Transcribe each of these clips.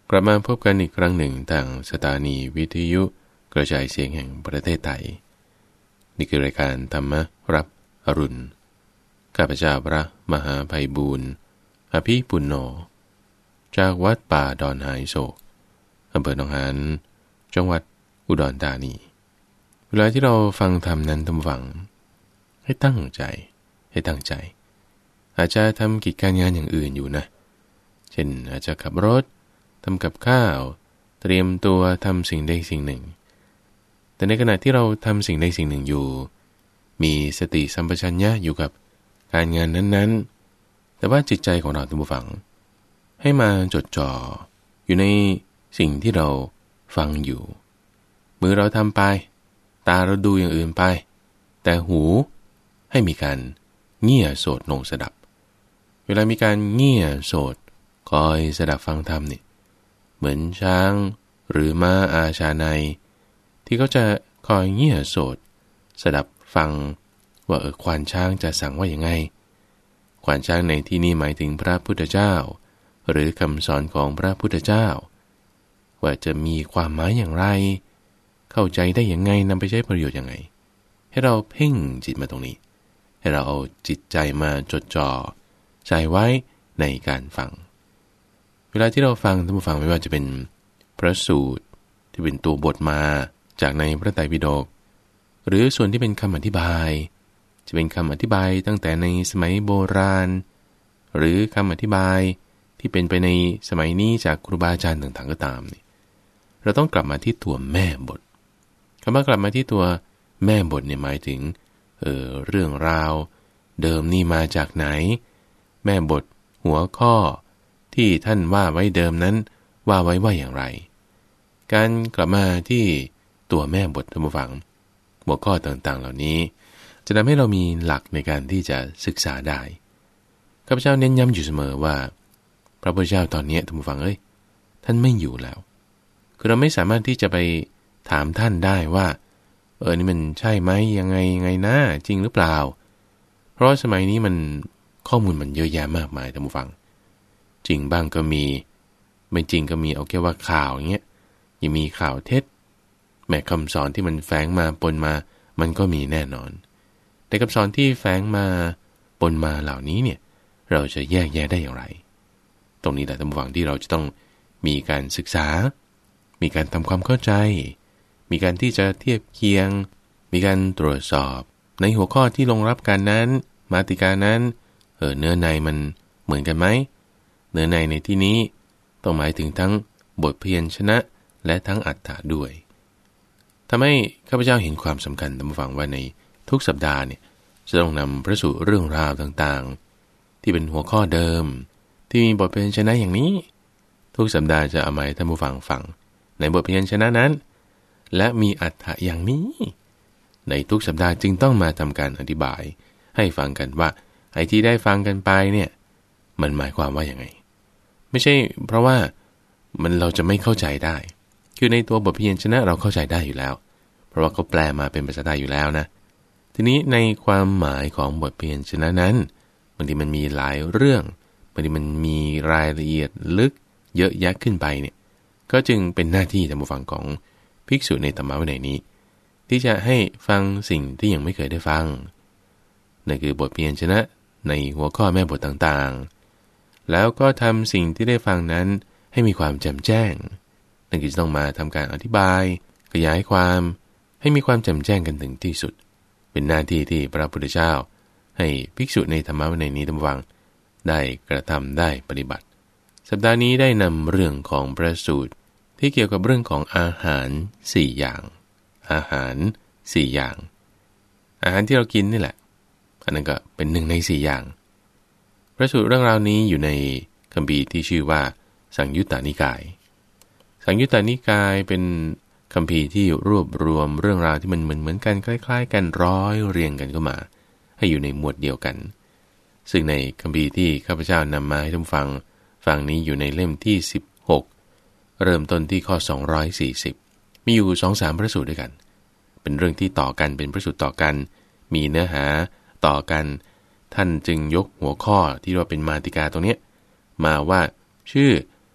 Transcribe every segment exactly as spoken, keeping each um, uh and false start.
กลับมาพบกันอีกครั้งหนึ่งทางสถานีวิทยุกระจายเสียงแห่งประเทศไทยนี่คือรายการธรรมรับอรุณข้าพเจ้าพระมหาไพบูลย์อภิปุณโญจากวัดป่าดอนหายโศกอำเภอหนองหานจังหวัดอุดรธานีเวลาที่เราฟังธรรมนั้นทำฟังให้ตั้งใจให้ตั้งใจอาจจะทำกิจการงานอย่างอื่นอยู่นะเช่นอาจจะขับรถทำกับข้าวเตรียมตัวทำสิ่งใดสิ่งหนึ่งแต่ในขณะที่เราทำสิ่งใดสิ่งหนึ่งอยู่มีสติสัมปชัญญะอยู่กับการงานนั้นๆแต่ว่าจิตใจของเราท่านผู้ฟังให้มาจดจ่ออยู่ในสิ่งที่เราฟังอยู่มือเราทำไปตาเราดูอย่างอื่นไปแต่หูให้มีการเงี่ยโสดโหน่งสดับเวลามีการเงี่ยโสดคอยสดับฟังธรรมนี่เหมือนช้างหรือม้าอาชาไนที่เขาจะคอยเงี่ยโสดสดับฟังว่าเออควานช้างจะสั่งว่าอย่างไงควานช้างในที่นี้หมายถึงพระพุทธเจ้าหรือคำสอนของพระพุทธเจ้าว่าจะมีความหมายอย่างไรเข้าใจได้อย่างไงนำไปใช้ประโยชน์ยังไงให้เราเพ่งจิตมาตรงนี้ให้เราเอาจิตใจมาจดจ่อใจไว้ในการฟังเวลาที่เราฟังท่านผู้ฟังไม่ว่าจะเป็นพระสูตรที่เป็นตัวบทมาจากในพระไตรปิฎกหรือส่วนที่เป็นคำอธิบายจะเป็นคำอธิบายตั้งแต่ในสมัยโบราณหรือคำอธิบายที่เป็นไปในสมัยนี้จากครูบาอาจารย์ต่างๆก็ตามนี่เราต้องกลับมาที่ตัวแม่บทคำว่ากลับมาที่ตัวแม่บทเนี่ยหมายถึงเออเรื่องราวเดิมนี่มาจากไหนแม่บทหัวข้อที่ท่านว่าไว้เดิมนั้นว่าไว้ว่าอย่างไรการกลับมาที่ตัวแม่บทท่านผู้ฟังหัวข้อต่างๆเหล่านี้จะทำให้เรามีหลักในการที่จะศึกษาได้ข้าพเจ้าเน้นย้ำอยู่เสมอว่าพระพุทธเจ้าตอนนี้ท่านผู้ฟังเอ้ยท่านไม่อยู่แล้วคือเราไม่สามารถที่จะไปถามท่านได้ว่าเออนี่มันใช่ไหมยังไงยังไงนะจริงหรือเปล่าเพราะสมัยนี้มันข้อมูลมันเยอะแยะมากมายท่านผู้ฟังจริงบ้างก็มีไม่จริงก็มีเอาแค่ว่าข่าวอย่างเงี้ยยังมีข่าวเท็จแม้คำสอนที่มันแฝงมาปนมามันก็มีแน่นอนแต่คำสอนที่แฝงมาปนมาเหล่านี้เนี่ยเราจะแยกแยะได้อย่างไรตรงนี้แหละท่านผู้ฟังที่เราจะต้องมีการศึกษามีการทำความเข้าใจมีการที่จะเทียบเคียงมีการตรวจสอบในหัวข้อที่ลงรับการนั้นมาติกานั้นเออเนื้อในมันเหมือนกันไหมเนื้อในในที่นี้ต้องหมายถึงทั้งบทพยัญชนะและทั้งอรรถะด้วยทำให้ข้าพเจ้าเห็นความสำคัญท่านผู้ฟังว่าในทุกสัปดาห์เนี่ยจะต้องนำพระสูตรเรื่องราวต่างๆที่เป็นหัวข้อเดิมที่มีบทพยัญชนะอย่างนี้ทุกสัปดาห์จะเอามาให้ท่านผู้ฟังฟังในบทพยัญชนะนั้นและมีอรรถะอย่างนี้ในทุกสัปดาห์จึงต้องมาทำการอธิบายให้ฟังกันว่าไอ้ที่ได้ฟังกันไปเนี่ยมันหมายความว่าอย่างไงไม่ใช่เพราะว่ามันเราจะไม่เข้าใจได้คือในตัวบทพยัญชนะเราเข้าใจได้อยู่แล้วเพราะว่าเขาแปลมาเป็นภาษาไทยอยู่แล้วนะทีนี้ในความหมายของบทพยัญชนะนั้นบางทีมันมีหลายเรื่องบางทีมันมีรายละเอียดลึกเยอะแยะขึ้นไปเนี่ยก็จึงเป็นหน้าที่ท่านผู้ฟังของภิกษุในธรรมวินัยนี้ที่จะให้ฟังสิ่งที่ยังไม่เคยได้ฟังนั่นคือบทพยัญชนะในหัวข้อแม่บทต่างๆแล้วก็ทำสิ่งที่ได้ฟังนั้นให้มีความแจ่มแจ้งนั่นคือต้องมาทำการอธิบายขยายความให้มีความแจ่มแจ้งกันถึงที่สุดเป็นหน้าที่ที่พระพุทธเจ้าให้ภิกษุในธรรมวินัยนี้ท่านผู้ฟังได้กระทำได้ปฏิบัติสัปดาห์นี้ได้นำเรื่องของพระสูตรที่เกี่ยวกับเรื่องของอาหารสี่อย่างอาหารสี่อย่างอาหารที่เรากินนี่แหละอันนั้นก็เป็นหนึ่งในสี่อย่างพระสูตรเรื่องราวนี้อยู่ในคัมภีร์ที่ชื่อว่าสังยุตตนิกายสังยุตตนิกายเป็นคัมภีร์ที่รวบรวมเรื่องราวที่มันเหมือนเหมือนกันคล้ายๆกันร้อยเรียงกันเข้ามาให้อยู่ในหมวดเดียวกันซึ่งในคัมภีร์ที่ข้าพเจ้านำมาให้ท่านฟังฟังนี้อยู่ในเล่มที่สิบหกเริ่มต้นที่ข้อสองร้อยสี่สิบมีอยู่ สองถึงสาม พระสูตรด้วยกันเป็นเรื่องที่ต่อกันเป็นพระสูตรต่อกันมีเนื้อหาต่อกันท่านจึงยกหัวข้อที่เราเป็นมาติกาตรงนี้มาว่าชื่อ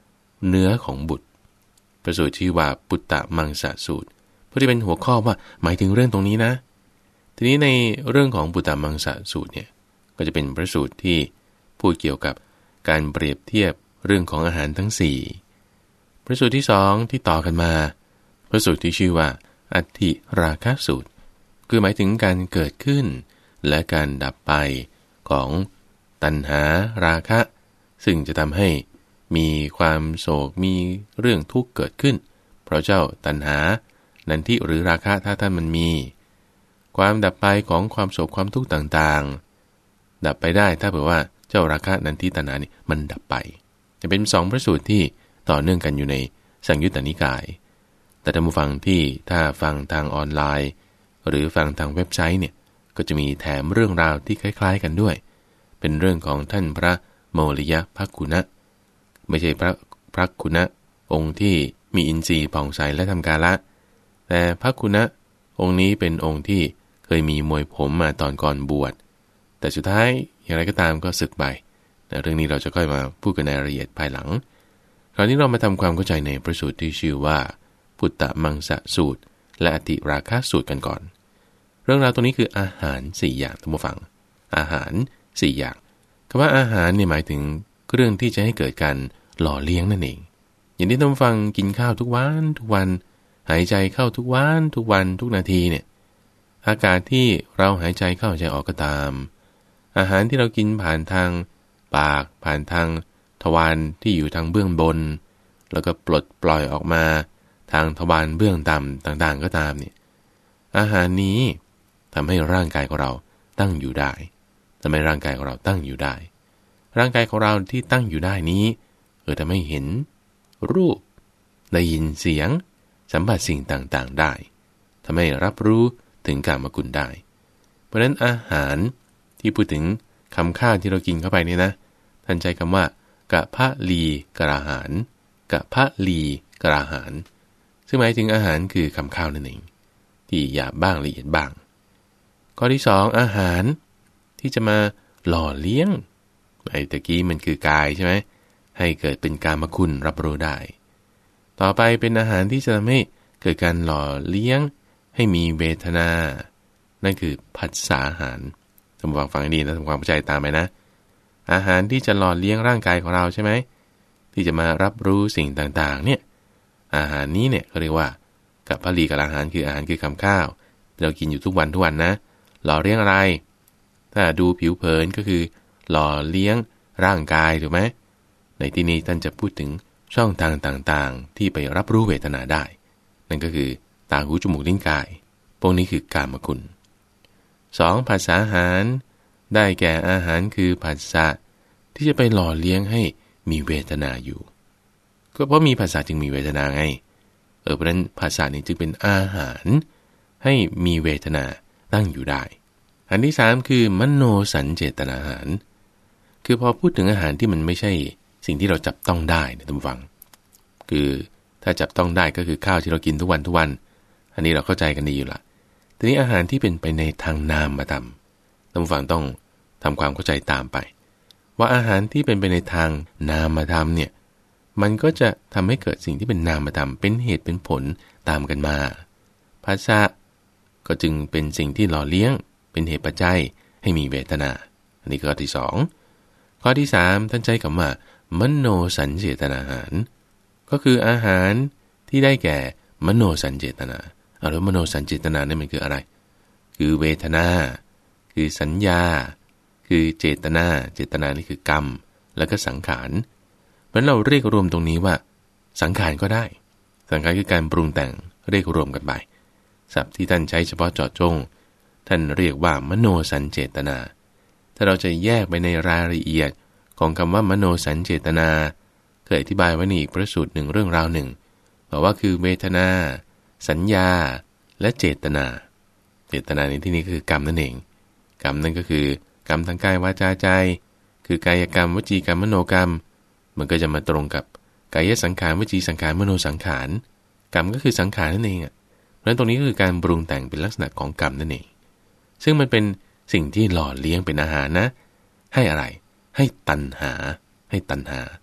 เนื้อของบุตรพระสูตรชื่อว่าปุตตมังสสูตรเพื่อที่เป็นหัวข้อว่าหมายถึงเรื่องตรงนี้นะทีนี้ในเรื่องของปุตตมังสสูตรเนี่ยก็จะเป็นพระสูตรที่พูดเกี่ยวกับการเปรียบเทียบเรื่องของอาหารทั้งสี่พระสูตรที่สองที่ต่อกันมาพระสูตรที่ชื่อว่าอธิราคะสูตรคือหมายถึงการเกิดขึ้นและการดับไปของตัณหาราคะซึ่งจะทำให้มีความโศกมีเรื่องทุกข์เกิดขึ้นเพราะเจ้าตัณหานันทิหรือราคะถ้าท่านมันมีความดับไปของความโศกความทุกข์ต่างๆดับไปได้ถ้าเผื่อว่าเจ้าราคะนันทิตัณหานี่มันดับไปจะเป็นสองพระสูตรที่ต่อเนื่องกันอยู่ในสังยุตตนิกายแต่ท่านผู้ฟังที่ถ้าฟังทางออนไลน์หรือฟังทางเว็บไซต์เนี่ยก็จะมีแถมเรื่องราวที่คล้ายๆกันด้วยเป็นเรื่องของท่านพระโมริยภักขุนะไม่ใช่พระภักขุนะองค์ที่มีอินทรีย์ผ่องใสและทำกาละแต่ภักขุนะองค์นี้เป็นองค์ที่เคยมีมวยผมมาตอนก่อนบวชแต่สุดท้ายอย่างไรก็ตามก็สึกไปแต่เรื่องนี้เราจะค่อยมาพูดกันในรายละเอียดภายหลังคราวนี้เรามาทำความเข้าใจในพระสูตรที่ชื่อว่าปุตตมังสสูตรและอติราคะสูตรกันก่อนเรื่องราวตรงนี้คืออาหารสี่อย่างท่านผู้ฟังอาหารสี่อย่างคำว่าอาหารเนี่ยหมายถึงเรื่องที่จะให้เกิดการหล่อเลี้ยงนั่นเองอย่างที่ท่านผู้ฟังกินข้าวทุกวันทุกวันหายใจเข้าทุกวันทุกวันทุกนาทีเนี่ยอากาศที่เราหายใจเข้าหายใจออกก็ตามอาหารที่เรากินผ่านทางปากผ่านทางทวารที่อยู่ทางเบื้องบนแล้วก็ปลดปล่อยออกมาทางทวารเบื้องต่ำต่างๆก็ตามเนี่ยอาหารนี้ทำให้ร่างกายของเราตั้งอยู่ได้ทำให้ร่างกายของเราตั้งอยู่ได้ร่างกายของเราที่ตั้งอยู่ได้นี้เออทำให้เห็นรูปได้ยินเสียงสัมผัสสิ่งต่างๆได้ทำให้รับรู้ถึงกามคุณได้เพราะฉะนั้นอาหารที่พูดถึงคำข้าวที่เรากินเข้าไปนี่นะท่านใช้คำว่ากะพะลีกระหารกะพะลีกระหารซึ่งหมายถึงอาหารคือคำข้าวนั่นเองที่หยาบบ้างละเอียดบ้างข้อที่สองอาหารที่จะมาหล่อเลี้ยงไอ้ตะกี้มันคือกายใช่ไหมให้เกิดเป็นกามคุณรับรู้ได้ต่อไปเป็นอาหารที่จะทำให้เกิดการหล่อเลี้ยงให้มีเวทนานั่นคือผัสสะอาหารท่านผู้ฟังฟังให้ดีนะทำความเข้าใจตามไปนะอาหารที่จะหล่อเลี้ยงร่างกายของเราใช่ไหมที่จะมารับรู้สิ่งต่างๆเนี่ยอาหารนี้เนี่ยเขาเรียกว่ากับพลีกับอาหารคืออาหารคือคำข้าวเรากินอยู่ทุกวันทุกวันนะหล่อเลี้ยงอะไรถ้าดูผิวเผินก็คือหล่อเลี้ยงร่างกายถูกไหมในที่นี้ท่านจะพูดถึงช่องทางต่างๆที่ไปรับรู้เวทนาได้นั่นก็คือตาหูจมูกลิ้นกายพวกนี้คือกามคุณสองผัสสะอาหารได้แก่อาหารคือผัสสะที่จะไปหล่อเลี้ยงให้มีเวทนาอยู่ก็เพราะมีผัสสะจึงมีเวทนาไงเออเพราะฉะนั้นผัสสะนี้จึงเป็นอาหารให้มีเวทนาตั้งอยู่ได้อันที่สามคือมโนสัญเจตนาอาหารคือพอพูดถึงอาหารที่มันไม่ใช่สิ่งที่เราจับต้องได้นะท่านผู้ฟังคือถ้าจับต้องได้ก็คือข้าวที่เรากินทุกวันทุกวันอันนี้เราเข้าใจกันดีอยู่ละทีนี้อาหารที่เป็นไปในทางนามธรรมท่านผู้ฟังต้องทำความเข้าใจตามไปว่าอาหารที่เป็นไปในทางนามธรรมเนี่ยมันก็จะทำให้เกิดสิ่งที่เป็นนามธรรมเป็นเหตุเป็นผลตามกันมาผัสสะก็จึงเป็นสิ่งที่หล่อเลี้ยงเป็นเหตุปัจจัยให้มีเวทนาอันนี้ข้อที่สองข้อที่สามท่านใช้คำว่ามโนสัญเจตนาอาหารก็คืออาหารที่ได้แก่มโนสัญเจตนาเอาแล้วมโนสัญเจตนานี่มันคืออะไรคือเวทนาคือสัญญาคือเจตนาเจตนานี่คือกรรมแล้วก็สังขารเพราะเราเรียกรวมตรงนี้ว่าสังขารก็ได้สังขารคือการปรุงแต่งเรียกรวมกันไปศัพท์ที่ท่านใช้เฉพาะเจาะจงท่านเรียกว่ามโนสัญเจตนาถ้าเราจะแยกไปในรายละเอียดของคำว่ามโนสัญเจตนาเคยอธิบายไว้ในอีกพระสูตรหนึ่งเรื่องราวหนึ่งบอกว่าคือเวทนาสัญญาและเจตนาเจตนาในที่นี้คือกรรมนั่นเองกรรมนั่นก็คือกรรมทางกายวาจาใจคือกายกรรมวจีกรรมมโนกรรมมันก็จะมาตรงกับกายสังขารวจีสังขารมโนสังขารกรรมก็คือสังขารนั่นเองอ่ะเพราะฉะนั้นตรงนี้ก็คือการปรุงแต่งเป็นลักษณะของกรรมนั่นเองซึ่งมันเป็นสิ่งที่หล่อเลี้ยงเป็นอาหารนะให้อะไรให้ตัณหาให้ตัณหา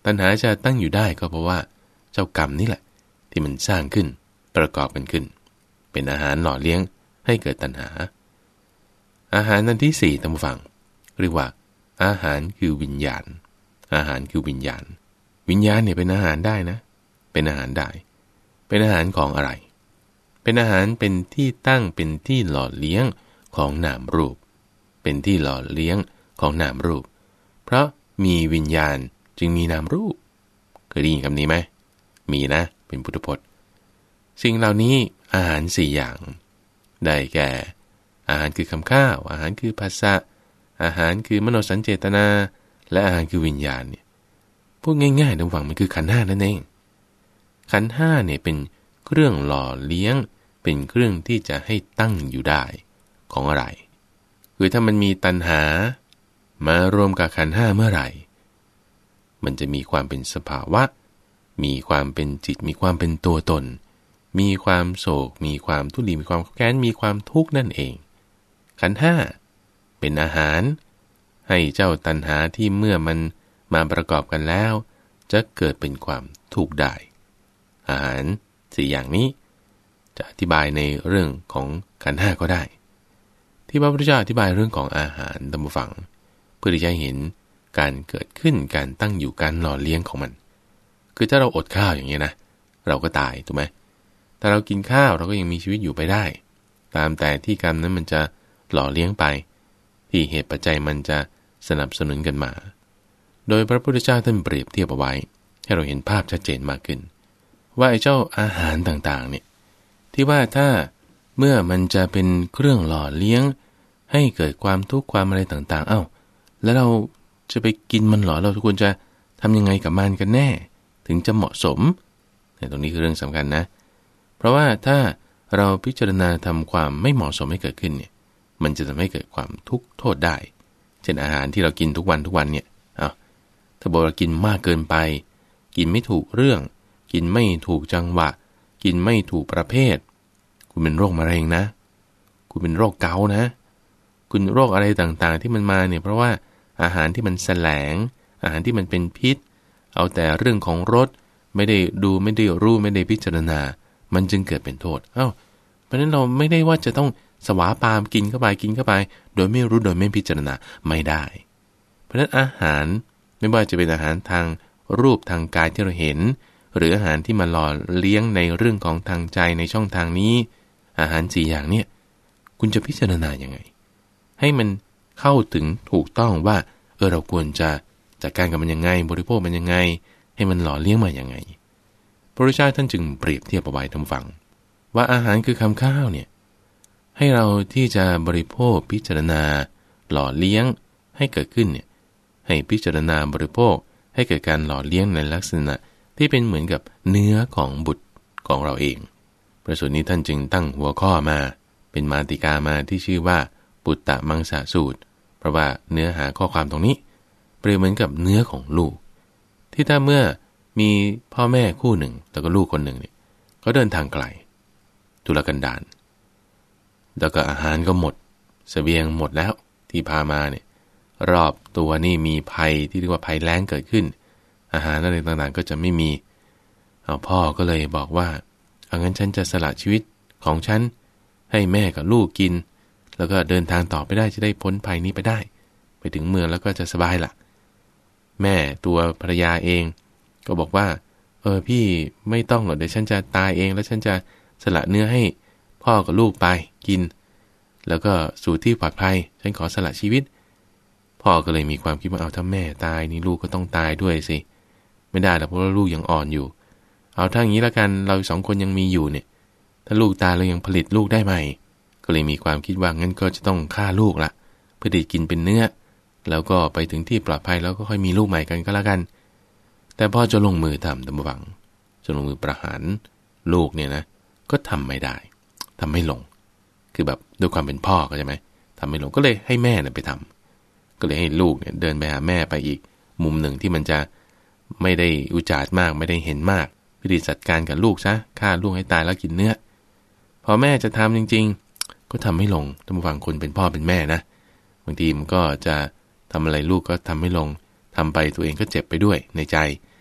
ตัณหาจะตั้งอยู่ได้ก็เพราะว่าเจ้ากรรมนี่แหละที่มันสร้างขึ้นประกอบกันขึ้นเป็นอาหารหล่อเลี้ยงให้เกิดตัณหาอาหารนั้นที่สี่ท่านผู้ฟังเรียกว่าอาหารคือวิญญาณอาหารคือวิญญาณวิญญาณเนี่ยเป็นอาหารได้นะเป็นอาหารได้เป็นอาหารของอะไรเป็นอาหารเป็นที่ตั้งเป็นที่หล่อเลี้ยงของนามรูปเป็นที่หล่อเลี้ยงของนามรูปเพราะมีวิญญาณจึงมีนามรูปเคยได้ยินคำนี้ไหมมีนะเป็นพุทธพจน์สิ่งเหล่านี้อาหารสี่อย่างได้แก่อาหารคือคำข้าวอาหารคือภาษาอาหารคือมโนสัญเจตนาและอาหารคือวิญญาณเนี่ยพูดง่ายๆท่านฟังมันคือขันธ์ห้านั่นเองขันธ์ห้าเนี่ยเป็นเครื่องหล่อเลี้ยงเป็นเครื่องที่จะให้ตั้งอยู่ได้ของอะไรคือถ้ามันมีตัณหามารวมกับขันธ์ห้าเมื่อไหร่มันจะมีความเป็นสภาวะมีความเป็นจิตมีความเป็นตัวตนมีความโศกมีความทุลีมีความแค้นมีความทุกข์นั่นเองขันธ์ห้าเป็นอาหารให้เจ้าตัณหาที่เมื่อมันมาประกอบกันแล้วจะเกิดเป็นความทุกข์ได้อาหารสี่อย่างนี้จะอธิบายในเรื่องของขันธ์ห้าก็ได้ที่พระพุทธเจ้าอธิบายเรื่องของอาหารตามฟังเพื่อที่จะเห็นการเกิดขึ้นการตั้งอยู่การหล่อเลี้ยงของมันคือถ้าเราอดข้าวอย่างเงี้ยนะเราก็ตายถูกไหมแต่เรากินข้าวเราก็ยังมีชีวิตอยู่ไปได้ตามแต่ที่กรรมนั้นมันจะหล่อเลี้ยงไปที่เหตุปัจจัยมันจะสนับสนุนกันมาโดยพระพุทธเจ้าท่านเปรียบเทียบเอาไว้ให้เราเห็นภาพชัดเจนมากขึ้นว่าไอ้เจ้าอาหารต่างๆเนี่ยที่ว่าถ้าเมื่อมันจะเป็นเครื่องหล่อเลี้ยงให้เกิดความทุกข์ความอะไรต่างๆเอ้าแล้วเราจะไปกินมันหรอเราควรจะทำยังไงกับมันกันแน่ถึงจะเหมาะสมเนี่ยตรงนี้คือเรื่องสำคัญนะเพราะว่าถ้าเราพิจารณาทำความไม่เหมาะสมให้เกิดขึ้นเนี่ยมันจะทำให้เกิดความทุกข์โทษได้เช่นอาหารที่เรากินทุกวันทุกวันเนี่ยอ้าวถ้าบอกเรากินมากเกินไปกินไม่ถูกเรื่องกินไม่ถูกจังหวะกินไม่ถูกประเภทคุณเป็นโรคมะเร็งนะคุณเป็นโรคเกาต์นะคุณโรคอะไรต่างๆที่มันมาเนี่ยเพราะว่าอาหารที่มันแสลงอาหารที่มันเป็นพิษเอาแต่เรื่องของรสไม่ได้ดูไม่ได้รู้ไม่ได้พิจารณามันจึงเกิดเป็นโทษเอ้าเพราะฉะนั้นเราไม่ได้ว่าจะต้องสวาปามกินเข้าไปกินเข้าไปโดยไม่รู้โดยไม่พิจารณาไม่ได้เพราะฉะนั้นอาหารไม่ว่าจะเป็นอาหารทางรูปทางกายที่เราเห็นหรืออาหารที่มาหล่อเลี้ยงในเรื่องของทางใจในช่องทางนี้อาหารสี่อย่างเนี่ยคุณจะพิจารณายังไงให้มันเข้าถึงถูกต้องว่าเออเราควรจะจัดการกับมันยังไงบริโภคมันยังไงให้มันหล่อเลี้ยงมายังไงพระพุทธเจ้าท่านจึงเปรียบเทียบเอาไว้ท่านฟังว่าอาหารคือคำข้าวเนี่ยให้เราที่จะบริโภคพิจารณาหล่อเลี้ยงให้เกิดขึ้นเนี่ยให้พิจารณาบริโภคให้เกิดการหล่อเลี้ยงในลักษณะที่เป็นเหมือนกับเนื้อของบุตรของเราเองพระสูตรนี้ท่านจึงตั้งหัวข้อมาเป็นมาติกามาที่ชื่อว่าปุตตะมังสะสูตรเพราะว่าเนื้อหาข้อความตรงนี้เปรียบเหมือนกับเนื้อของลูกที่ถ้าเมื่อมีพ่อแม่คู่หนึ่งแล้วก็ลูกคนหนึ่งเนี่ยก็เดินทางไกลทุรกันดารแล้วก็อาหารก็หมดเสบียงหมดแล้วที่พามาเนี่ยรอบตัวนี่มีภัยที่เรียกว่าภัยแล้งเกิดขึ้นอาหารอะไรต่างๆก็จะไม่มีเอาพ่อก็เลยบอกว่าเอางั้นฉันจะสละชีวิตของฉันให้แม่กับลูกกินแล้วก็เดินทางต่อไปได้จะได้พ้นภัยนี้ไปได้ไปถึงเมืองแล้วก็จะสบายล่ะแม่ตัวภรรยาเองก็บอกว่าเออพี่ไม่ต้องหรอกเดี๋ยวฉันจะตายเองแล้วฉันจะสละเนื้อให้พ่อกับลูกไปกินแล้วก็สู่ที่ปลอดภัยฉันขอสละชีวิตพ่อก็เลยมีความคิดว่าเอาถ้าแม่ตายนี่ลูกก็ต้องตายด้วยสิไม่ได้หรอกเพราะว่าลูกยังอ่อนอยู่เอาถ้าอย่างนี้ละกันเราสองคนยังมีอยู่เนี่ยถ้าลูกตายเรายังผลิตลูกได้ไหมก็เลยมีความคิดว่างั้นก็จะต้องฆ่าลูกละเพื่อได้กินเป็นเนื้อแล้วก็ไปถึงที่ปลอดภัยแล้วก็ค่อยมีลูกใหม่กันก็แล้วกันแต่พ่อจะลงมือทำตามบังจะลงมือประหารลูกเนี่ยนะก็ทำไม่ได้ทำไม่ลงคือแบบด้วยความเป็นพ่อก็ใช่ไหมทำไม่ลงก็เลยให้แม่เนี่ยไปทำก็เลยให้ลูกเนี่ยเดินไปหาแม่ไปอีกมุมหนึ่งที่มันจะไม่ได้อุจารมากไม่ได้เห็นมากวิธีจัดการกับลูกซะฆ่าลูกให้ตายแล้วกินเนื้อพอแม่จะทำจริงๆก็ทำไม่ลงท่านผู้ฟังคนเป็นพ่อเป็นแม่นะบางทีมันก็จะทำอะไรลูกก็ทำไม่ลงทำไปตัวเองก็เจ็บไปด้วยในใจ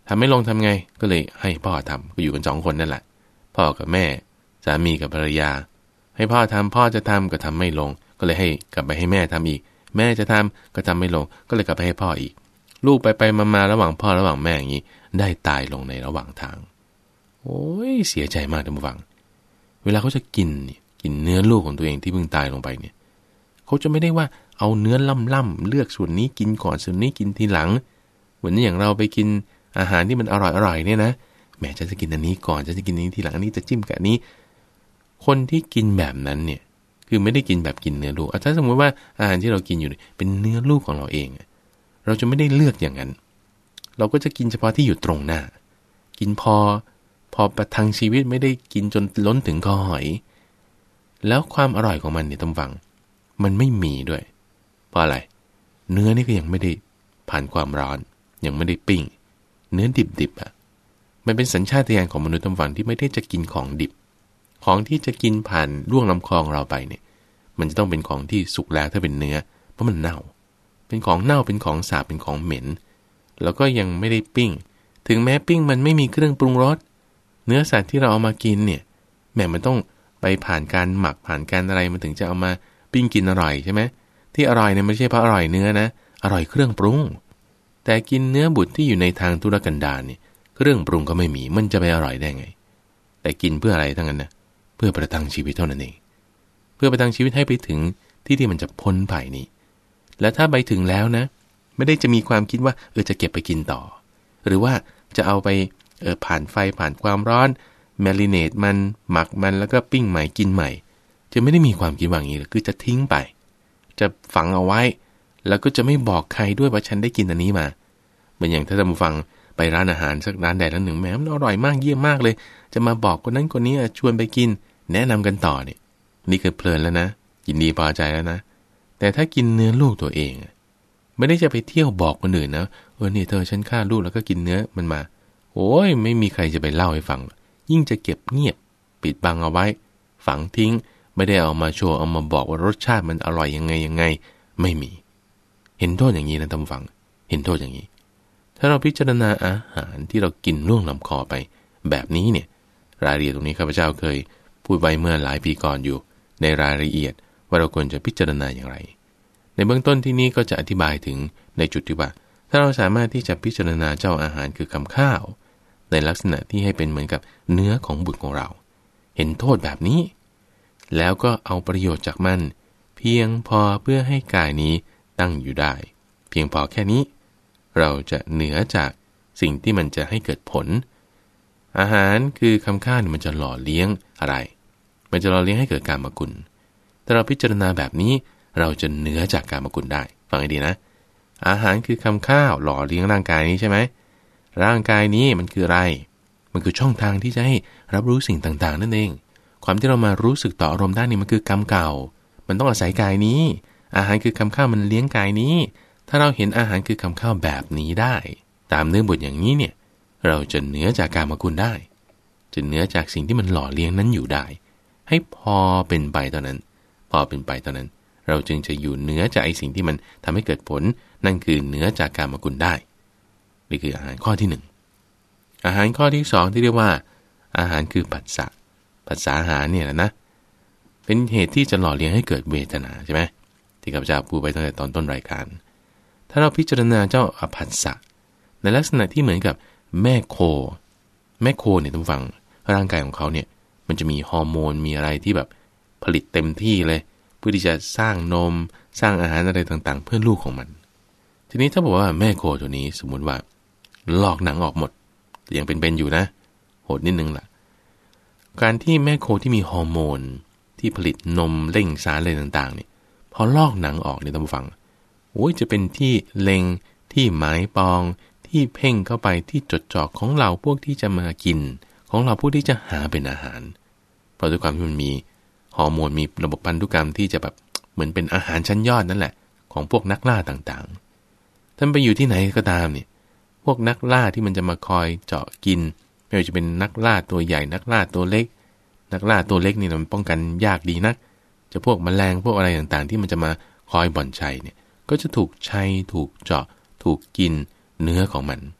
ทำไม่ลงทำไงก็เลยให้พ่อทำก็อยู่กันสองคนนั่นแหละพ่อกับแม่สามีกับภรรยาให้พ่อทำพ่อจะทำก็ทำไม่ลงก็เลยให้กลับไปให้แม่ทำอีกแม่จะทำก็ทำไม่ลงก็เลยกลับไปให้พ่ออีกลูกไปไปมาๆระหว่างพ่อระหว่างแม่อย่างนี้ได้ตายลงในระหว่างทางโอ้ยเสียใจมากท่านผู้ฟังเวลาเขาจะกินเนี่ยกินเนื้อลูกของตัวเองที่เพิ่งตายลงไปเนี่ยเขาจะไม่ได้ว่าเอาเนื้อล่ำๆเลือกส่วนนี้กินก่อนส่วนนี้กินทีหลังเหมือนอย่างเราไปกินอาหารที่มันอร่อยๆเนี่ยนะแม่ฉันจะกินอันนี้ก่อนฉันจะกินอันนี้ทีหลังอันนี้จะจิ้มกับอันนี้คนที่กินแบบนั้นเนี่ยคือไม่ได้กินแบบกินเนื้อลูกถ้าสมมติว่าอาหารที่เรากินอยู่เป็นเนื้อลูกของเราเองเราจะไม่ได้เลือกอย่างนั้นเราก็จะกินเฉพาะที่อยู่ตรงหน้ากินพอพอประทังชีวิตไม่ได้กินจนล้นถึงคอหอยแล้วความอร่อยของมันเนี่ยต้องฟังมันไม่มีด้วยเพราะอะไรเนื้อนี่ก็ยังไม่ได้ผ่านความร้อนยังไม่ได้ปิ้งเนื้อดิบๆอ่ะมันเป็นสัญชาตญาณของมนุษย์ต้องฟังที่ไม่ได้จะกินของดิบของที่จะกินผ่านล่วงลำคอของเราไปเนี่ยมันจะต้องเป็นของที่สุกแล้วถ้าเป็นเนื้อเพราะมันเน่าเป็นของเน่าเป็นของสาบเป็นของเหม็นแล้วก็ยังไม่ได้ปิ้งถึงแม้ปิ้งมันไม่มีเครื่องปรุงรสเนื้อสัตว์ที่เราเอามากินเนี่ยแม้มันต้องไปผ่านการหมักผ่านการอะไรมันถึงจะเอามาปิ้งกินอร่อยใช่ไหมที่อร่อยเนี่ยไม่ใช่เพราะอร่อยเนื้อนะอร่อยเครื่องปรุงแต่กินเนื้อบุตรที่อยู่ในทางธุรกันดารเนี่ยเครื่องปรุงก็ไม่มีมันจะไปอร่อยได้ไงแต่กินเพื่ออะไรทั้งนั้นนะเพื่อประทังชีวิตเท่านั้นเองเพื่อประทังชีวิตให้ไปถึงที่ที่มันจะพ้นภัยนี้และถ้าไปถึงแล้วนะไม่ได้จะมีความคิดว่าเออจะเก็บไปกินต่อหรือว่าจะเอาไปเออผ่านไฟผ่านความร้อนแมริเนตมันหมักมันแล้วก็ปิ้งใหม่กินใหม่จะไม่ได้มีความคิดว่าอย่างนี้คือจะทิ้งไปจะฝังเอาไว้แล้วก็จะไม่บอกใครด้วยว่าฉันได้กินอันนี้มาเหมือนอย่างถ้าท่านฟังไปร้านอาหารสักร้านใดร้านหนึ่งแหมมันอร่อยมากเยี่ยมมากเลยจะมาบอกคนนั้นคนนี้ชวนไปกินแนะนำกันต่อเนี่ยนี่คือเพลินแล้วนะยินดีพอใจแล้วนะแต่ถ้ากินเนื้อลูกตัวเองไม่ได้จะไปเที่ยวบอกคนอื่นนะเออนี่เธอฉันฆ่าลูกแล้วก็กินเนื้อมันมาโอ้ยไม่มีใครจะไปเล่าให้ฟังยิ่งจะเก็บเงียบปิดบังเอาไว้ฝังทิ้งไม่ได้เอามาโชว์เอามาบอกว่ารสชาติมันอร่อยยังไงยังไงไม่มีเห็นโทษอย่างนี้นะท่านฟังเห็นโทษอย่างนี้ถ้าเราพิจารณาอาหารที่เรากินล่วงลำคอไปแบบนี้เนี่ยรายละเอียดตรงนี้ข้าพเจ้าเคยพูดไว้เมื่อหลายปีก่อนอยู่ในรายละเอียดว่าเราควรจะพิจารณาอย่างไรในเบื้องต้นที่นี้ก็จะอธิบายถึงในจุดที่ว่าถ้าเราสามารถที่จะพิจารณาเจ้าอาหารคือคำข้าวในลักษณะที่ให้เป็นเหมือนกับเนื้อของบุตรของเราเห็นโทษแบบนี้แล้วก็เอาประโยชน์จากมันเพียงพอเพื่อให้กายนี้ตั้งอยู่ได้เพียงพอแค่นี้เราจะเหนือจากสิ่งที่มันจะให้เกิดผลอาหารคือคำข้าวมันจะหล่อเลี้ยงอะไรมันจะหล่อเลี้ยงให้เกิดกามกุลถ้าเราพิจารณาแบบนี้เราจะเหนือจากกามกุลได้ฟังให้ดีนะอาหารคือคำข้าวหล่อเลี้ยงร่างกายนี้ใช่ไหมร่างกายนี้มันคืออะไรมันคือช่องทางที่จะให้รับรู้สิ่งต่างๆนั่นเองความที่เรามารู้สึกต่ออารมณ์ได้นี่มันคือกรรมเก่ามันต้องอาศัยกายนี้อาหารคือคำข้าวมันเลี้ยงกายนี้ถ้าเราเห็นอาหารคือคำข้าวแบบนี้ได้ตามเนื้อบทอย่างนี้เนี่ยเราจะเหนือจากกามกุลได้จะเหนือจากสิ่งที่มันหล่อเลี้ยงนั้นอยู่ได้ให้พอเป็นไปเท่านั้นพอเป็นไปเท่านั้นเราจึงจะอยู่เหนือจากไอ้สิ่งที่มันทำให้เกิดผลนั่นคือเหนือจากกามกุลได้นี่คืออาหารข้อที่หนึ่งอาหารข้อที่สองที่เรียกว่าอาหารคือผัสสะผัสสะอาหารเนี่ยนะเป็นเหตุที่จะหล่อเลี้ยงให้เกิดเวทนาใช่ไหมที่ข้าพเจ้าพูดไปตั้งแต่ตอนต้นรายการถ้าเราพิจารณาเจ้าอผัสสะในลักษณะที่เหมือนกับแม่โคแม่โคเนี่ยท่านฟังร่างกายของเขาเนี่ยมันจะมีฮอร์โมนมีอะไรที่แบบผลิตเต็มที่เลยเพื่อที่จะสร้างนมสร้างอาหารอะไรต่างๆเพื่อลูกของมันทีนี้ถ้าบอกว่าแม่โคตัวนี้สมมุติว่าลอกหนังออกหมดยังเป็นๆอยู่นะโหดนิดนึงล่ะการที่แม่โคที่มีฮอร์โมนที่ผลิตนมเร่งสารอะไรต่างๆเนี่ยพอลอกหนังออกเนี่ยท่านฟังโอ้ยจะเป็นที่เล็งที่หมายปองที่เพ่งเข้าไปที่จดจ่อของเราพวกที่จะมากินของเราพวกที่จะหาเป็นอาหารเพราะด้วยความที่มันมีฮอร์โมนมีระบบพันธุกรรมที่จะแบบเหมือนเป็นอาหารชั้นยอดนั่นแหละของพวกนักล่าต่างๆท่านไปอยู่ที่ไหนก็ตามเนี่ยพวกนักล่าที่มันจะมาคอยเจาะกินไม่ว่าจะเป็นนักล่าตัวใหญ่นักล่าตัวเล็กนักล่าตัวเล็กนี่มันป้องกันยากดีนักจะพวกแมลงพวกอะไรต่างๆที่มันจะมาคอยบ่อนชัยเนี่ยก็จะถูกใช้ถูกเจาะถูกกินเนื้อของมัน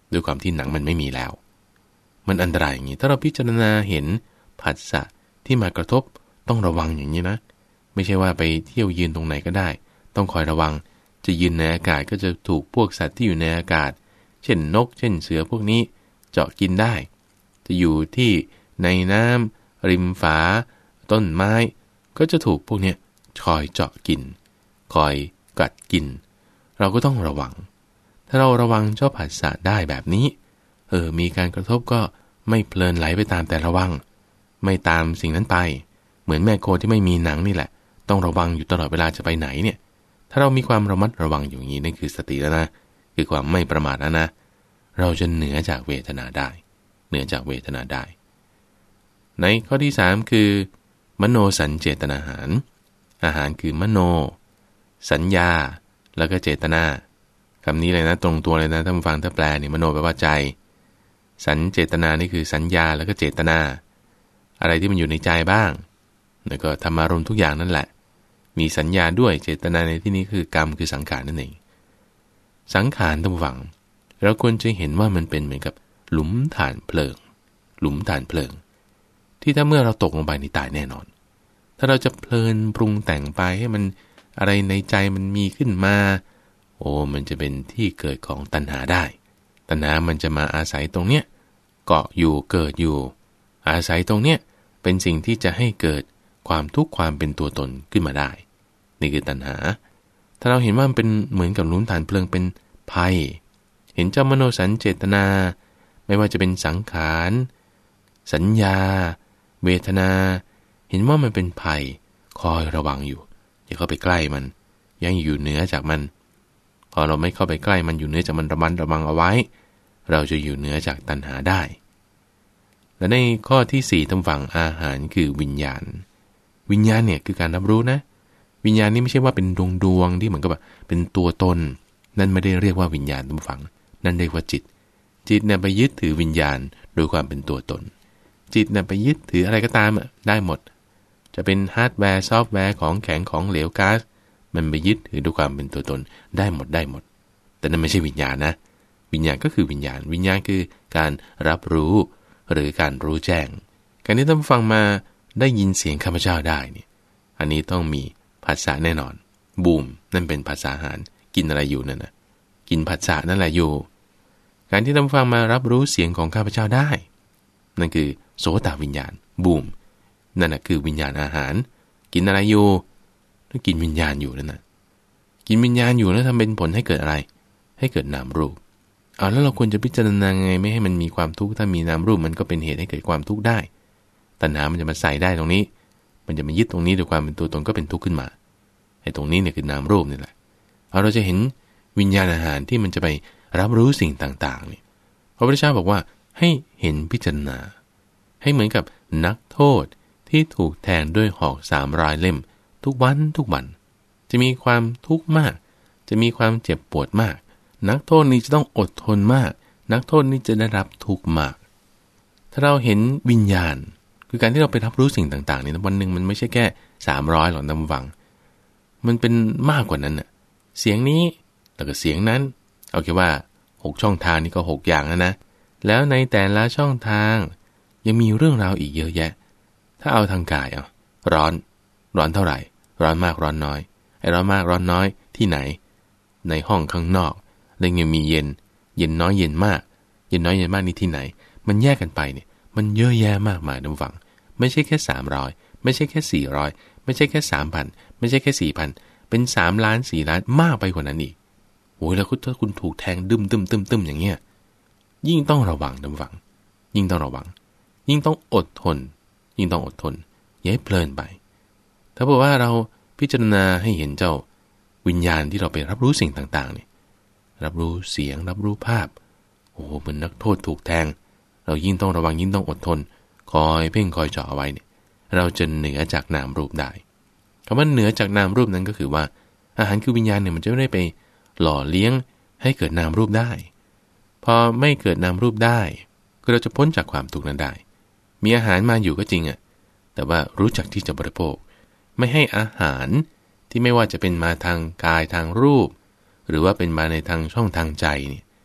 ด้วยความที่หนังมันไม่มีแล้วมันอันตรายอย่างนี้ถ้าเราพิจารณาเห็นผัสสะที่มากระทบต้องระวังอย่างนี้นะไม่ใช่ว่าไปเที่ยวยืนตรงไหนก็ได้ต้องคอยระวังจะยืนในอากาศก็จะถูกพวกสัตว์ที่อยู่ในอากาศเช่นนกเช่นเสือพวกนี้เจาะกินได้จะอยู่ที่ในน้ำริมฝาต้นไม้ก็จะถูกพวกนี้คอยเจาะกินคอยกัดกินเราก็ต้องระวังถ้าเราระวังเจ้าผัสสะได้แบบนี้เออมีการกระทบก็ไม่เพลินไหลไปตามแต่ระวังไม่ตามสิ่งนั้นไปเหมือนแม่โคที่ไม่มีหนังนี่แหละต้องระวังอยู่ตลอดเวลาจะไปไหนเนี่ยถ้าเรามีความระมัดระวังอยู่อย่างนี้นั่นคือสติแล้วนะคือความไม่ประมาทแล้วนะเราจะเหนือจากเวทนาได้เหนือจากเวทนาได้ในข้อที่สามคือมโนสัญเจตนาหารอาหารคือมโนสัญญาแล้วก็เจตนาคำนี้เลยนะตรงตัวเลยนะท่านผู้ฟังถ้าแปลเนี่ยมโนแปลว่าใจสัญเจตนานี่คือสัญญาแล้วก็เจตนาอะไรที่มันอยู่ในใจบ้างแล้วก็ธรรมารมณ์ทุกอย่างนั่นแหละมีสัญญาด้วยเจตนาในที่นี้คือกรรมคือสังขารนั่นเองสังขารท่านผู้ฟังเราควรจะเห็นว่ามันเป็นเหมือนกับหลุมฐานเพลิงหลุมฐานเพลิงที่ถ้าเมื่อเราตกลงไปนี่ตายแน่นอนถ้าเราจะเพลินปรุงแต่งไปให้มันอะไรในใจมันมีขึ้นมาโอ้มันจะเป็นที่เกิดของตัณหาได้ตัณหามันจะมาอาศัยตรงเนี้ยเกาะอยู่เกิดอยู่อาศัยตรงเนี้ยเป็นสิ่งที่จะให้เกิดความทุกข์ความเป็นตัวตนขึ้นมาได้นี่คือตัณหาถ้าเราเห็นว่ามันเป็นเหมือนกับหลุมฐานเพลิงเป็นภัยเห็นเจ้ามโนสัญเจตนาไม่ว่าจะเป็นสังขารสัญญาเวทนาเห็นว่ามันเป็นภัยคอยระวังอยู่อย่าเข้าไปใกล้มันยังอยู่เหนือจากมันพอเราไม่เข้าไปใกล้มันอยู่เหนือจากมันระมัดระวังเอาไว้เราจะอยู่เหนือจากตัณหาได้และในข้อที่สี่ทางฝั่งอาหารคือวิญญาณวิญญาณเนี่ยคือการรับรู้นะวิญญาณนี่ไม่ใช่ว่าเป็นดวงดวงที่เหมือนกับแบบเป็นตัวตนนั่นไม่ได้เรียกว่าวิญญาณทางฝั่งนั่นเรียกว่าจิตจิตเนี่ยไปยึดถือวิญญาณโดยความเป็นตัวตนจิตเนี่ยไปยึดถืออะไรก็ตามได้หมดจะเป็นฮาร์ดแวร์ซอฟต์แวร์ของแข็งของเหลวก๊าซมันไปยึดถือด้วยความเป็นตัวตนได้หมดได้หมดแต่นั่นไม่ใช่วิญญาณนะวิญญาณก็คือวิญญาณวิญญาณคือการรับรู้หรือการรู้แจ้งการที่ท่านฟังมาได้ยินเสียงข้าพเจ้าได้เนี่ยอันนี้ต้องมีผัสสะแน่นอนบูมนั่นเป็นภาษาอาหารกินอะไรอยู่นั่นนะกินผัสสะนั่นแหละอยู่การที่ท่านฟังมารับรู้เสียงของข้าพเจ้าได้นั่นคือโสตวิญญาณบูมนั่นแหะคือวิญญาณอาหารกินอะไรอยู่ถ้ากินวิญญาณอยู่นั่นนะกินวิญญาณอยู่แล้วทำเป็นผลให้เกิดอะไรให้เกิดนามรูปเอาแล้วเราควรจะพิจารณาไงไม่ให้มันมีความทุกข์ถ้ามีนามรูปมันก็เป็นเหตุให้เกิดความทุกข์ได้ตัณหามันจะมาใส่ได้ตรงนี้มันจะมายึดตรงนี้ด้วยความเป็นตัวตนก็เป็นทุกข์ขึ้นมาไอ้ตรงนี้เนี่ยคือนามรูปนี่แหละเอาเราจะเห็นวิญญาณอาหารที่มันจะไปรับรู้สิ่งต่างๆเนี่ยพระพุทธเจ้าบอกว่าให้เห็นพิจารณาให้เหมือนกับนักโทษที่ถูกแทงด้วยหอกสามร้อยเล่มทุกวันทุกวันจะมีความทุกข์มากจะมีความเจ็บปวดมากนักโทษนี้จะต้องอดทนมากนักโทษนี้จะได้รับทุกข์มากถ้าเราเห็นวิญญาณคือการที่เราไปรับรู้สิ่งต่างๆนี่วันหนึ่งมันไม่ใช่แค่สามร้อยหรอกท่านผู้ฟังมันเป็นมากกว่านั้นน่ะเสียงนี้แล้วก็เสียงนั้นเอาแค่ว่าหกช่องทางนี่ก็หกอย่างแล้วนะแล้วในแต่ละช่องทางยังมีเรื่องราวอีกเยอะแยะถ้าเอาทางกายเอาร้อนร้อนเท่าไหร่ร้อนมากร้อนน้อยไอ้ร้อนมากร้อนน้อยที่ไหนในห้องข้างนอกแล้วยังมีเย็นเย็นน้อยเย็นมากเย็นน้อยเย็นมากนี่ที่ไหนมันแยกกันไปเนี่ยมันเยอะแยะมากมายท่านผู้ฟังไม่ใช่แค่สามร้อยไม่ใช่แค่สี่ร้อยไม่ใช่แค่ สามพัน ไม่ใช่แค่ สี่พัน เป็นสามล้านสี่ล้านมากไปกว่านั้นอีกโอ้ยแล้วถ้าคุณถูกแทงดึมตึมๆๆอย่างเงี้ยยิ่งต้องระวังท่านผู้ฟังยิ่งต้องระวังยิ่งต้องอดทนยิ่งต้องอดทนอย่าให้เพลินไปถ้าบอกว่าเราพิจารณาให้เห็นเจ้าวิญญาณที่เราไปรับรู้สิ่งต่างๆเนี่ยรับรู้เสียงรับรู้ภาพโอ้เหมือนนักโทษถูกแทงเรายิ่งต้องระวังยิ่งต้องอดทนคอยเพ่งคอยเจาะเอาไว้เนี่ยเราจะเหนือจากนามรูปได้คำว่าเหนือจากนามรูปนั้นก็คือว่าอาหารคือวิญญาณเนี่ยมันจะไม่ได้ไปหล่อเลี้ยงให้เกิดนามรูปได้พอไม่เกิดนามรูปได้ก็เราจะพ้นจากความทุกข์นั้นได้มีอาหารมาอยู่ก็จริงอ่ะแต่ว่ารู้จักที่จะบริโภคไม่ให้อาหารที่ไม่ว่าจะเป็นมาทางกายทางรูปหรือว่าเป็นมาในทางช่องทางใจเนี่ย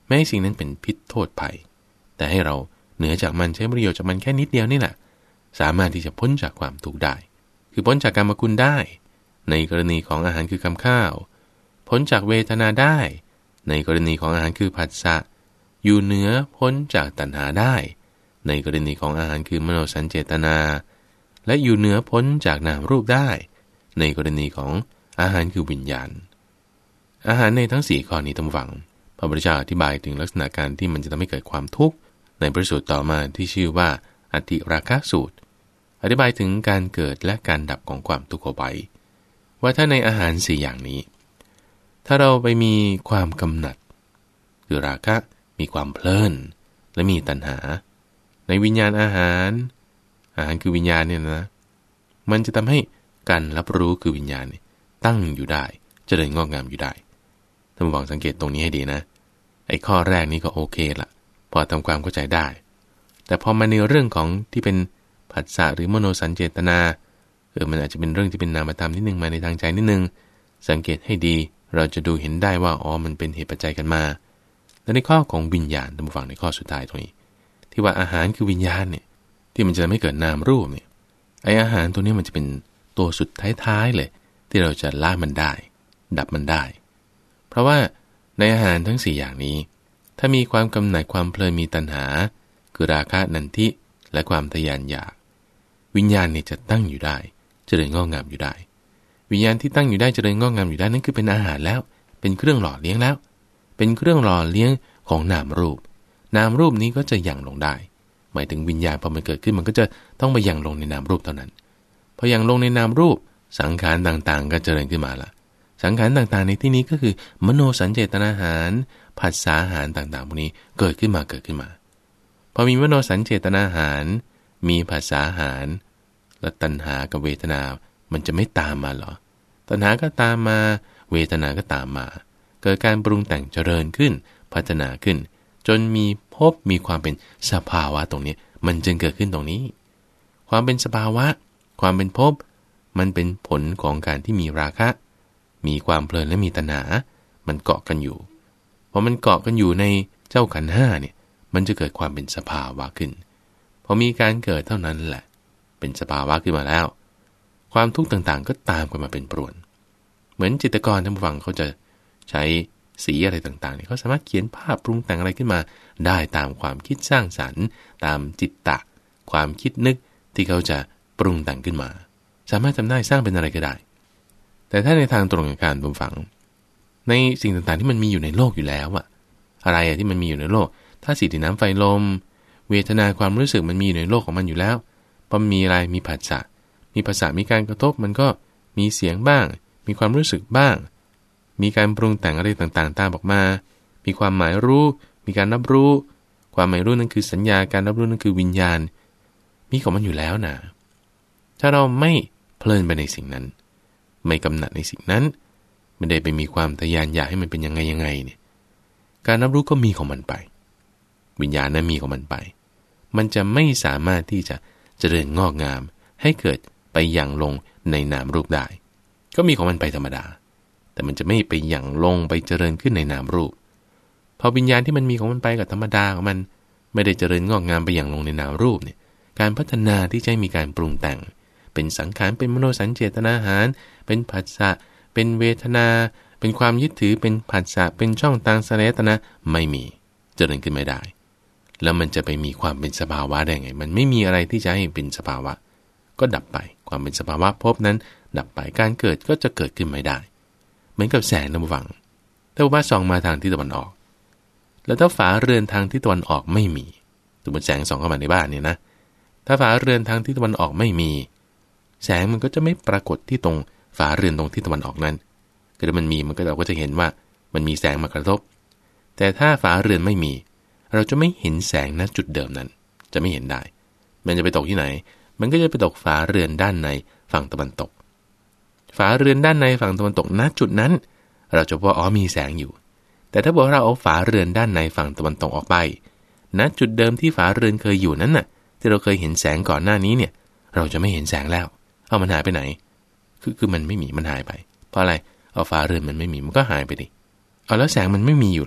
ไม่ให้สิ่งนั้นเป็นพิษโทษภัยแต่ให้เราเหนือจากมันใช้ประโยชน์จากมันแค่นิดเดียวนี่แหละสามารถที่จะพ้นจากความทุกข์ได้คือพ้นจากกรรมคุณได้ในกรณีของอาหารคือคำข้าวพ้นจากเวทนาได้ในกรณีของอาหารคือผัสสะอยู่เหนือพ้นจากตัณหาได้ในกรณีของอาหารคือมโนสัญเจตนาและอยู่เหนือพ้นจากนามรูปได้ในกรณีของอาหารคือวิญญาณอาหารในทั้งสี่ข้อนี้ต้องฟังพระพุทธเจ้าอธิบายถึงลักษณะการที่มันจะทำให้เกิดความทุกข์ในพระสูตรต่อมาที่ชื่อว่าอติราคะสูตรอธิบายถึงการเกิดและการดับของความทุกข์เอาไว้ว่าถ้าในอาหารสี่อย่างนี้ถ้าเราไปมีความกำหนัดคือราคะมีความเพลินและมีตัณหาในวิญญาณอาหารอาหารคือวิญญาณเนี่ยนะมันจะทำให้การรับรู้คือวิญญาณเนี่ยตั้งอยู่ได้เจริญงอกงามอยู่ได้ท่านผู้ฟังสังเกตตรงนี้ให้ดีนะไอ้ข้อแรกนี่ก็โอเคละพอทำความเข้าใจได้แต่พอมาในเรื่องของที่เป็นผัสสะหรือมโนสัญเจตนาเออมันอาจจะเป็นเรื่องที่เป็นนามธรรมนิดนึงมาในทางใจนิดนึงสังเกตให้ดีเราจะดูเห็นได้ว่าอ๋อมันเป็นเหตุปัจจัยกันมาและในข้อของวิญญาณท่านผู้ฟังในข้อสุดท้ายตรงนี้ที่ว่าอาหารคือวิญญาณเนี่ยที่มันจะไม่เกิดนามรูปเนี่ยไออาหารตัวนี้มันจะเป็นตัวสุดท้ายๆเลยที่เราจะละมันได้ดับมันได้เพราะว่าในอาหารทั้งสี่อย่างนี้ถ้ามีความกำหนัดความเพลินมีตัณหาคือราคะนันทิและความทะยานอยากวิญญาณเนี่ยจะตั้งอยู่ได้เจริญงอกงามอยู่ได้วิญญาณที่ตั้งอยู่ได้เจริญงอกงามอยู่ได้นั่นคือเป็นอาหารแล้วเป็นเครื่องหล่อเลี้ยงแล้วเป็นเครื่องหล่อเลี้ยงของนามรูปนามรูปนี้ก็จะหยั่งลงได้หมายถึงวิญญาณพอมันเกิดขึ้นมันก็จะต้องไปหยั่งลงในนามรูปเท่านั้นพอหยั่งลงในนามรูปสังขารต่างๆก็เจริญขึ้นมาละสังขารต่างๆในที่นี้ก็คือมโนสัญเจตนาหารผัสสะหารต่างๆพวกนี้เกิดขึ้นมาเกิดขึ้นมาพอมีมโนสัญเจตนาหารมีผัสสะหารและตัณหากับเวทนามันจะไม่ตามมาหรอตัณหาก็ตามมาเวทนาก็ตามมาเกิดการปรุงแต่งเจริญขึ้นพัฒนาขึ้นจนมีภพมีความเป็นสภาวะตรงนี้มันจึงเกิดขึ้นตรงนี้ความเป็นสภาวะความเป็นภพมันเป็นผลของการที่มีราคะมีความเพลินและมีตัณหามันเกาะกันอยู่พอมันเกาะกันอยู่ในเจ้าขันธ์ห้าเนี่ยมันจะเกิดความเป็นสภาวะขึ้นพอมีการเกิดเท่านั้นแหละเป็นสภาวะขึ้นมาแล้วความทุกข์ต่างๆก็ตามกันมาเป็นปรวนเหมือนจิตรกรท่านผู้ฟังเขาจะใช้สีอะไรต่างๆเนี่ยเขาสามารถเขียนภาพปรุงแต่งอะไรขึ้นมาได้ตามความคิดสร้างสรรค์ตามจิตตะความคิดนึกที่เขาจะปรุงแต่งขึ้นมาสามารถทำได้สร้างเป็นอะไรก็ได้แต่ถ้าในทางตรงกันข้ามท่านผู้ฟังในสิ่งต่างๆที่มันมีอยู่ในโลกอยู่แล้วอะอะไรอะที่มันมีอยู่ในโลกถ้าสี่ดินน้ำไฟลมเวทนาความรู้สึกมันมีอยู่ในโลกของมันอยู่แล้วพอมีอะไรมีผัสสะมีภาษามีการกระทบมันก็มีเสียงบ้างมีความรู้สึกบ้างมีการปรุงแต่งอะไรต่างๆตามออกมามีความหมายรู้มีการรับรู้ความหมายรู้นั่นคือสัญญาการรับรู้นั่นคือวิญญาณมีของมันอยู่แล้วนะถ้าเราไม่เพลินไปในสิ่งนั้นไม่กำหนัดในสิ่งนั้นไม่ได้ไปมีความทะยานอยากให้มันเป็นยังไงยังไงเนี่ยการรับรู้ก็มีของมันไปวิญญาณนั้นมีของมันไปมันจะไม่สามารถที่จะเจริญงอกงามให้เกิดไปอย่างลงในนามรูปได้ก็มีของมันไปธรรมดาแต่มันจะไม่ไปอย่างลงไปเจริญขึ้นในนามรูปพอวิญญาณที่มันมีของมันไปกับธรรมดาของมันไม่ได้เจริญงอกงามไปอย่างลงในนามรูปเนี่ยการพัฒนาที่จะมีการปรุงแต่งเป็นสังขารเป็นมโนสัญเจตนาหารเป็นผัสสะเป็นเวทนาเป็นความยึดถือเป็นผัสสะเป็นช่องทางสลายตนะไม่มีเจริญขึ้นไม่ได้แล้วมันจะไปมีความเป็นสภาวะได้ไงมันไม่มีอะไรที่จะให้เป็นสภาวะก็ดับไปความเป็นสภาวะภพนั้นดับไปการเกิดก็จะเกิดขึ้นไม่ได้เหมือนกับแสงน้ำวังถ้าว่าส่องมาทางทิศตะวันออกแล้วถ้าฝาเรือนทางทิศตะวันออกไม่มีสมมติแสงส่องเข้ามาในบ้านเนี่ยนะถ้าฝาเรือนทางทิศตะวันออกไม่มีแสงมันก็จะไม่ปรากฏที่ตรงฝาเรือนตรงทิศตะวันออกนั้นคือถ้ามันมีมันก็เราก็จะเห็นว่ามันมีแสงมากระทบแต่ถ้าฝาเรือนไม่มีเราจะไม่เห็นแสงณจุดเดิมนั้นจะไม่เห็นได้มันจะไปตกที่ไหนมันก็จะไปตกฝาเรือนด้านในฝั่งตะวันตกฝาเรือนด้านในฝั่งตะวันตกณจุดนั้นเราจะพบว่าอ๋อมีแสงอยู่แต่ถ้าบอกเราเอาฝาเรือนด้านในฝั่งตะวันตกออกไปณจุดเดิมที่ฝาเรือนเคยอยู่นั้นน่ะที่เราเคยเห็นแสงก่อนหน้านี้เนี่ยเราจะไม่เห็นแสงแล้วเอามันหายไปไหนคือคือมันไม่มีมันหายไปเพราะอะไรเอาฝาเรือนมันไม่มีมันก็หายไปดิเอาแล้วแสงมันไม่มีอยู่หรอ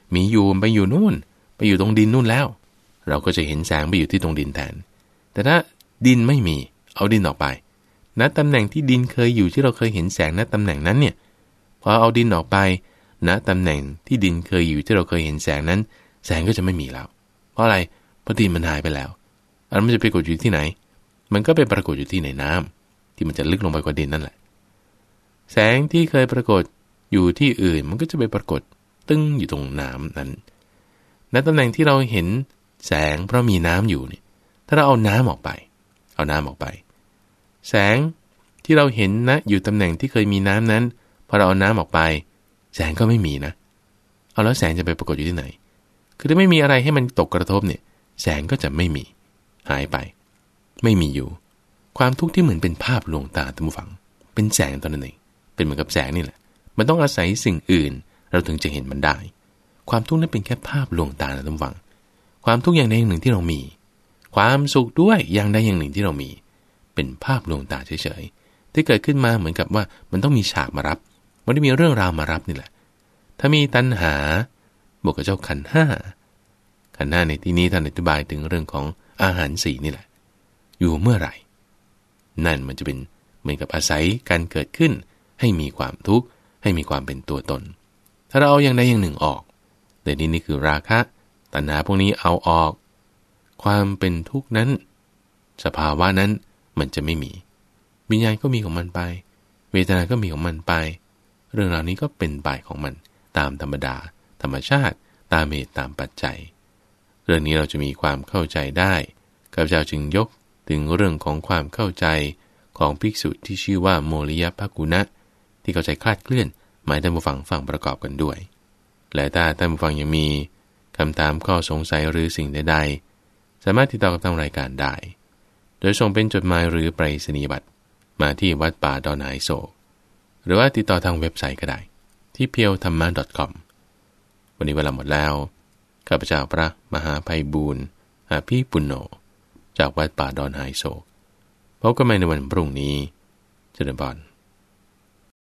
มีอยู่ไปอยู่นู่นไปอยู่ตรงดินนู่นแล้วเราก็จะเห็นแสงไปอยู่ที่ตรงดินแทนแต่ถ้าดินไม่มีเอาดินออกไปณตำแหน่งที่ดินเคยอยู่ที่เราเคยเห็นแสงณตำแหน่งนั้นเนี่ยพอเอาดินออกไปณตำแหน่งที่ดินเคยอยู่ที่เราเคยเห็นแสงนั้นแสงก็จะไม่มีแล้วเพราะอะไรเพราะดินมันหายไปแล้วอันมันจะไปปรากฏอยู่ที่ไหนมันก็ไปปรากฏอยู่ที่ในน้ำที่มันจะลึกลงไปกว่าดินนั่นแหละแสงที่เคยปรากฏอยู่ที่อื่นมันก็จะไปปรากฏตึ้งอยู่ตรงน้ำนั้นณตำแหน่งที่เราเห็นแสงเพราะมีน้ำอยู่นี่ถ้าเราเอาน้ำออกไปเอาน้ำออกไปแสงที่เราเห็นนะอยู่ตำแหน่งที่เคยมีน้ำนั้นพอเราเอาน้ำออกไปแสงก็ไม่มีนะเอาแล้วแสงจะไปปรากฏอยู่ที่ไหนคือถ้าไม่มีอะไรให้มันตกกระทบเนี่ยแสงก็จะไม่มีหายไปไม่มีอยู่ความทุกข์ที่เหมือนเป็นภาพลวงตาท่านผู้ฟังเป็นแสงตอนนั้นเองเป็นเหมือนกับแสงนี่แหละมันต้องอาศัยสิ่งอื่นเราถึงจะเห็นมันได้ความทุกข์นั้นเป็นแค่ภาพลวงตานะท่านผู้ฟังความทุกข์อย่างใดอย่างหนึ่งที่เรามีความสุขด้วยอย่างใดอย่างหนึ่งที่เรามีเป็นภาพลวงตาเฉยๆที่เกิดขึ้นมาเหมือนกับว่ามันต้องมีฉากมารับมันได้มีเรื่องราวมารับนี่แหละถ้ามีตัณหาบวกกับเจ้าขันธ์ห้าขันธ์ห้าในที่นี้ท่านอธิบายถึงเรื่องของอาหารสี่นี่แหละอยู่เมื่อไหร่นั่นมันจะเป็นเหมือนกับอาศัยการเกิดขึ้นให้มีความทุกข์ให้มีความเป็นตัวตนถ้าเราเอาอย่างใดอย่างหนึ่งออกแต่นี่นี่คือราคะตัณหาพวกนี้เอาออกความเป็นทุกข์นั้นสภาวะนั้นมันจะไม่มีวิญญาณก็มีของมันไปเวทนาก็มีของมันไปเรื่องราวนี้ก็เป็นไปของมันตามธรรมดาธรรมชาติตามเหตุตามปัจจัยเรื่องนี้เราจะมีความเข้าใจได้ข้าพเจ้าจึงยกถึงเรื่องของความเข้าใจของภิกษุที่ชื่อว่าโมริยภกุณะที่เข้าใจคลาดเคลื่อนหมายท่านผู้ฟังฟังประกอบกันด้วยและถ้าท่านผู้ฟังยังมีคำถามข้อสงสัยหรือสิ่งใดๆสามารถติดต่อกับทางรายการได้โดยส่งเป็นจดหมายหรือไปรษณียบัตรมาที่วัดป่าดอนหายโศกหรือว่าติดต่อทางเว็บไซต์ก็ได้ที่ เพียวธรรมะ ดอท คอม วันนี้เวลาหมดแล้วข้าพเจ้าพระมหาไพบูลย์อาภีปุณโญจากวัดป่าดอนหายโศกพบกันใหม่ในวันพรุ่งนี้เจริญพร